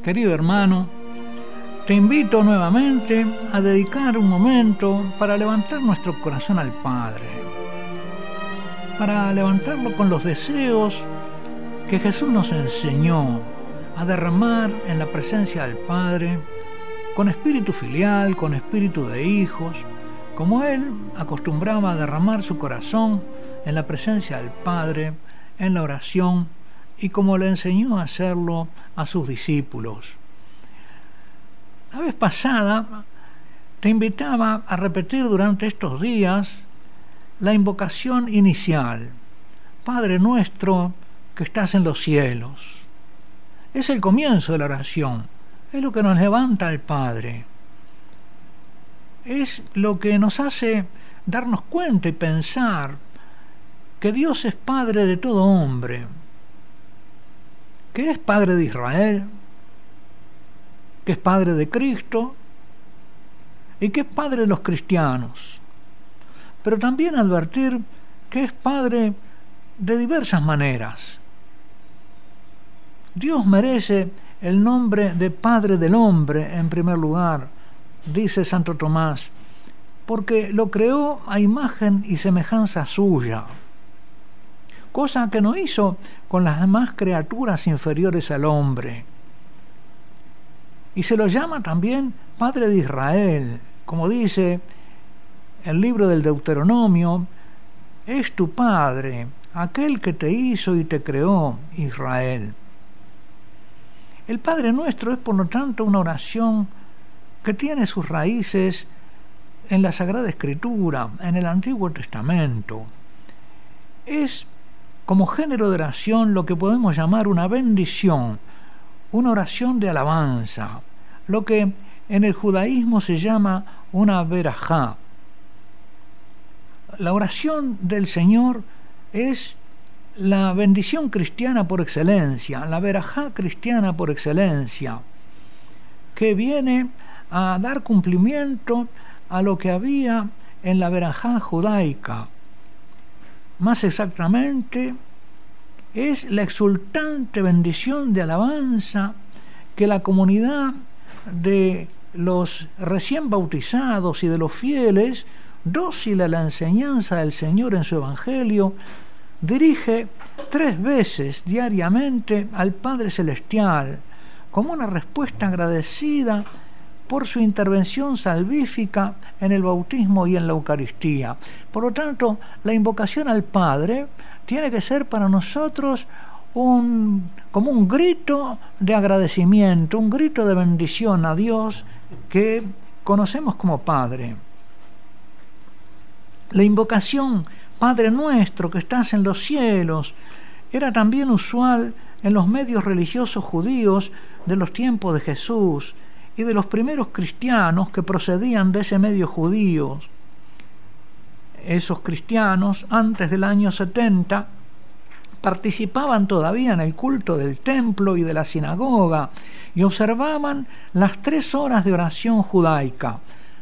Querido hermano, te invito nuevamente a dedicar un momento para levantar nuestro corazón al Padre, para levantarlo con los deseos que Jesús nos enseñó a derramar en la presencia del Padre, con espíritu filial, con espíritu de hijos, como Él acostumbraba a derramar su corazón en la presencia del Padre, en la oración, y como le enseñó a hacerlo a sus discípulos. La vez pasada te invitaba a repetir durante estos días la invocación inicial: Padre nuestro que estás en los cielos. Es el comienzo de la oración, es lo que nos levanta al Padre, es lo que nos hace darnos cuenta y pensar que Dios es Padre de todo hombre, que es Padre de Israel, que es Padre de Cristo y que es Padre de los cristianos, pero también advertir que es Padre de diversas maneras. Dios merece el nombre de Padre del hombre en primer lugar, dice Santo Tomás, porque lo creó a imagen y semejanza suya, cosa que no hizo con las demás criaturas inferiores al hombre. Y se lo llama también Padre de Israel, como dice el libro del Deuteronomio: es tu Padre, aquel que te hizo y te creó, Israel. El Padre Nuestro es, por lo tanto, una oración que tiene sus raíces en la Sagrada Escritura, en el Antiguo Testamento. Es, como género de oración, lo que podemos llamar una bendición, una oración de alabanza, lo que en el judaísmo se llama una verajá. La oración del Señor es la bendición cristiana por excelencia, la verajá cristiana por excelencia, que viene a dar cumplimiento a lo que había en la verajá judaica. Más exactamente, es la exultante bendición de alabanza que la comunidad de los recién bautizados y de los fieles, dócil a la enseñanza del Señor en su Evangelio, dirige 3 veces diariamente al Padre Celestial, como una respuesta agradecida por su intervención salvífica en el bautismo y en la Eucaristía. Por lo tanto, la invocación al Padre tiene que ser para nosotros como un grito de agradecimiento, un grito de bendición a Dios que conocemos como Padre. La invocación Padre nuestro que estás en los cielos era también usual en los medios religiosos judíos de los tiempos de Jesús y de los primeros cristianos que procedían de ese medio judío. Esos cristianos, antes del año 70, participaban todavía en el culto del templo y de la sinagoga y observaban las 3 horas de oración judaica.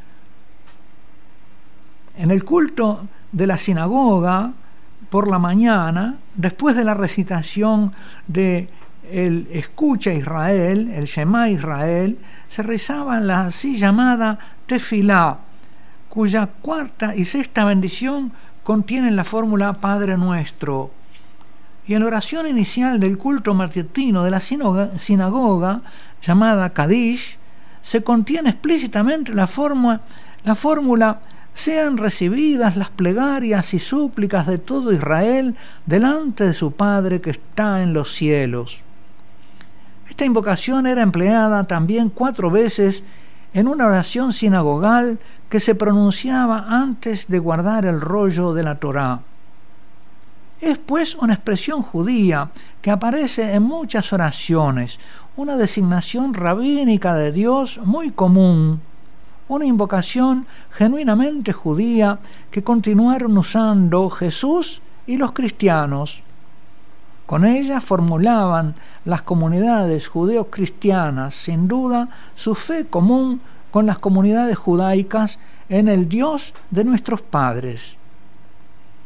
En el culto de la sinagoga, por la mañana, después de la recitación de el Escucha Israel, el Shema Israel, se rezaba la así llamada Tefilá, cuya 4ª y 6ª bendición contienen la fórmula Padre Nuestro. Y en la oración inicial del culto matutino de la sinagoga, llamada Kadish, se contiene explícitamente la fórmula: sean recibidas las plegarias y súplicas de todo Israel delante de su Padre que está en los cielos. Esta invocación era empleada también 4 veces en una oración sinagogal que se pronunciaba antes de guardar el rollo de la Torá. Es pues una expresión judía que aparece en muchas oraciones, una designación rabínica de Dios muy común, una invocación genuinamente judía que continuaron usando Jesús y los cristianos. Con ella formulaban las comunidades judeo-cristianas, sin duda, su fe común con las comunidades judaicas en el Dios de nuestros padres.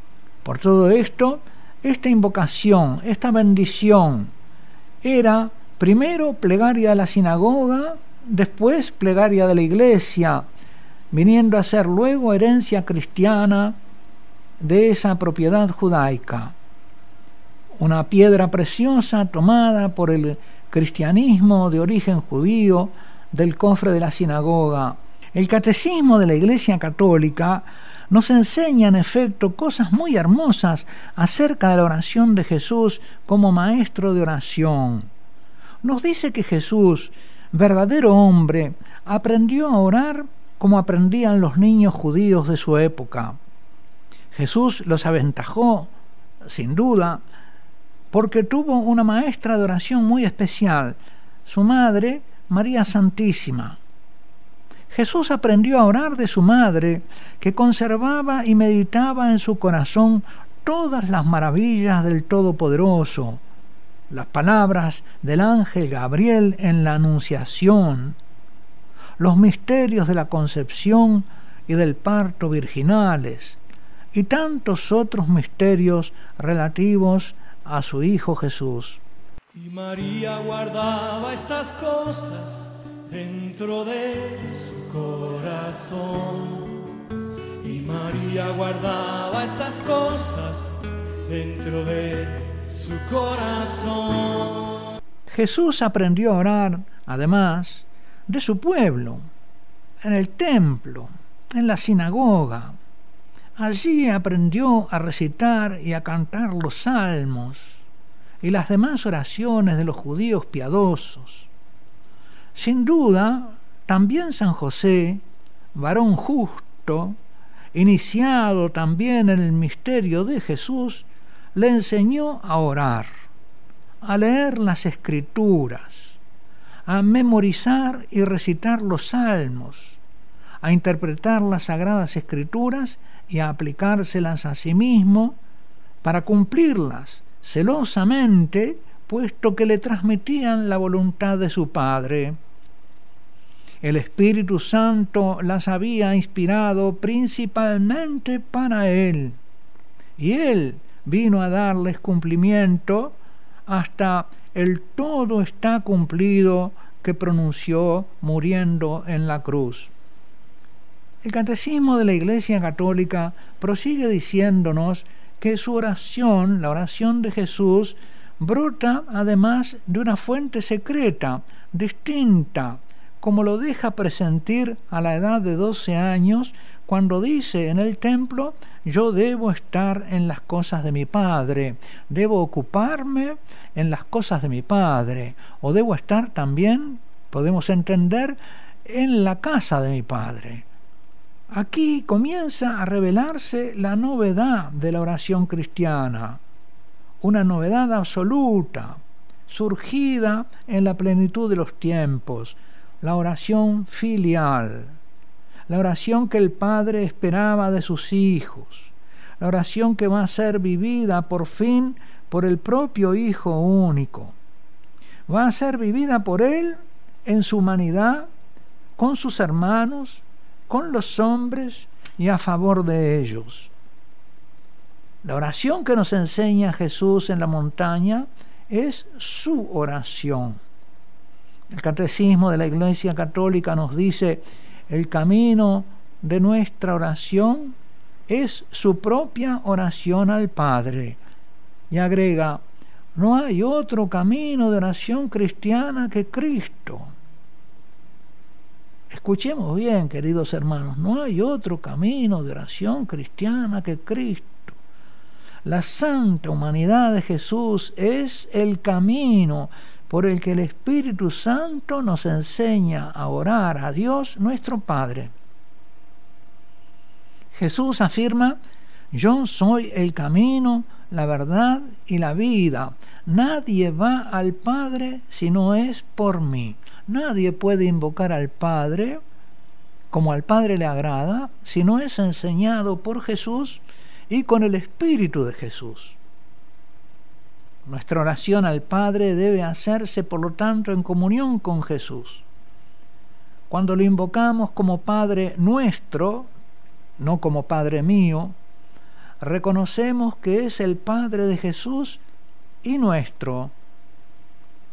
Por todo esto, esta invocación, esta bendición, era Primero plegaria de la sinagoga, después plegaria de la iglesia, viniendo a ser luego herencia cristiana de esa propiedad judaica. Una piedra preciosa tomada por el cristianismo de origen judío del cofre de la sinagoga. El catecismo de la Iglesia Católica nos enseña en efecto cosas muy hermosas acerca de la oración de Jesús como maestro de oración. Nos dice que Jesús, verdadero hombre, aprendió a orar como aprendían los niños judíos de su época. Jesús los aventajó, sin duda, porque tuvo una maestra de oración muy especial, su madre, María Santísima. Jesús aprendió a orar de su madre, que conservaba y meditaba en su corazón todas las maravillas del Todopoderoso, las palabras del ángel Gabriel en la Anunciación, los misterios de la concepción y del parto virginales, y tantos otros misterios relativos a su Hijo Jesús. Y María guardaba estas cosas dentro de su corazón. Y María guardaba estas cosas dentro de su corazón. Jesús aprendió a orar, además, de su pueblo, en el templo, en la sinagoga. Allí aprendió a recitar y a cantar los salmos y las demás oraciones de los judíos piadosos. Sin duda, también San José, varón justo, iniciado también en el misterio de Jesús, le enseñó a orar, a leer las Escrituras, a memorizar y recitar los salmos, a interpretar las Sagradas Escrituras y a aplicárselas a sí mismo para cumplirlas celosamente, puesto que le transmitían la voluntad de su Padre. El Espíritu Santo las había inspirado principalmente para él, y él vino a darles cumplimiento hasta el todo está cumplido que pronunció muriendo en la cruz. El Catecismo de la Iglesia Católica prosigue diciéndonos que su oración, la oración de Jesús, brota además de una fuente secreta, distinta, como lo deja presentir a la edad de 12 años, cuando dice en el templo: yo debo estar en las cosas de mi Padre, debo ocuparme en las cosas de mi Padre, o debo estar también, podemos entender, en la casa de mi Padre. Aquí comienza a revelarse la novedad de la oración cristiana, una novedad absoluta, surgida en la plenitud de los tiempos, la oración filial, la oración que el Padre esperaba de sus hijos, la oración que va a ser vivida por fin por el propio Hijo único. Va a ser vivida por Él en su humanidad, con sus hermanos, con los hombres y a favor de ellos. La oración que nos enseña Jesús en la montaña es su oración. El Catecismo de la Iglesia Católica nos dice: el camino de nuestra oración es su propia oración al Padre. Y agrega: no hay otro camino de oración cristiana que Cristo. Escuchemos bien, queridos hermanos, no hay otro camino de oración cristiana que Cristo. La santa humanidad de Jesús es el camino por el que el Espíritu Santo nos enseña a orar a Dios nuestro Padre. Jesús afirma: yo soy el camino, la verdad y la vida. Nadie va al Padre si no es por mí. Nadie puede invocar al Padre como al Padre le agrada si no es enseñado por Jesús y con el Espíritu de Jesús. Nuestra oración al Padre debe hacerse, por lo tanto, en comunión con Jesús. Cuando lo invocamos como Padre nuestro, no como Padre mío, reconocemos que es el Padre de Jesús y nuestro.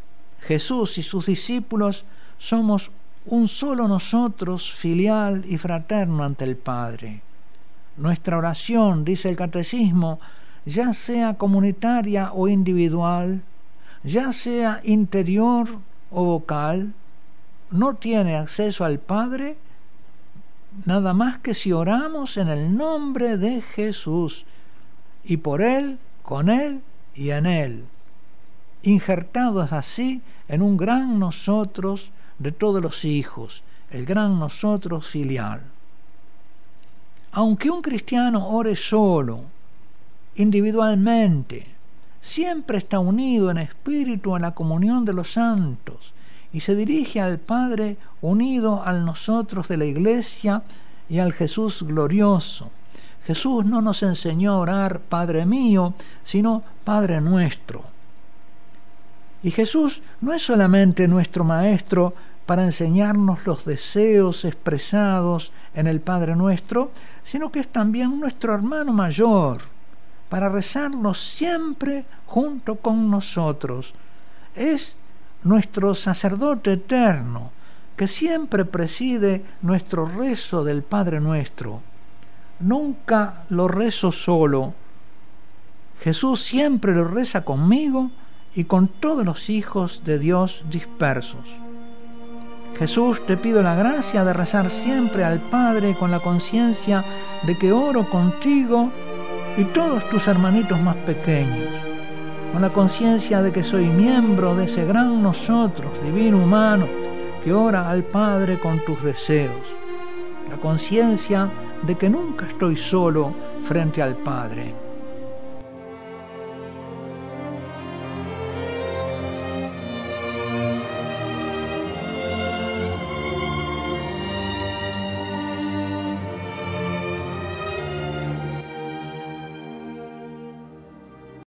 Jesús y sus discípulos somos un solo nosotros, filial y fraterno ante el Padre. Nuestra oración, dice el Catecismo, ya sea comunitaria o individual, ya sea interior o vocal, no tiene acceso al Padre nada más que si oramos en el nombre de Jesús y por Él, con Él y en Él, injertados así en un gran nosotros de todos los hijos, el gran nosotros filial. Aunque un cristiano ore solo, individualmente, siempre está unido en espíritu a la comunión de los santos y se dirige al Padre unido al nosotros de la Iglesia y al Jesús glorioso. Jesús no nos enseñó a orar Padre mío, sino Padre nuestro. Y Jesús no es solamente nuestro Maestro para enseñarnos los deseos expresados en el Padre Nuestro, sino que es también nuestro hermano mayor, para rezarnos siempre junto con nosotros. Es nuestro sacerdote eterno, que siempre preside nuestro rezo del Padre Nuestro. Nunca lo rezo solo. Jesús siempre lo reza conmigo y con todos los hijos de Dios dispersos. Jesús, te pido la gracia de rezar siempre al Padre con la conciencia de que oro contigo y todos tus hermanitos más pequeños, con la conciencia de que soy miembro de ese gran nosotros, divino humano, que ora al Padre con tus deseos, la conciencia de que nunca estoy solo frente al Padre.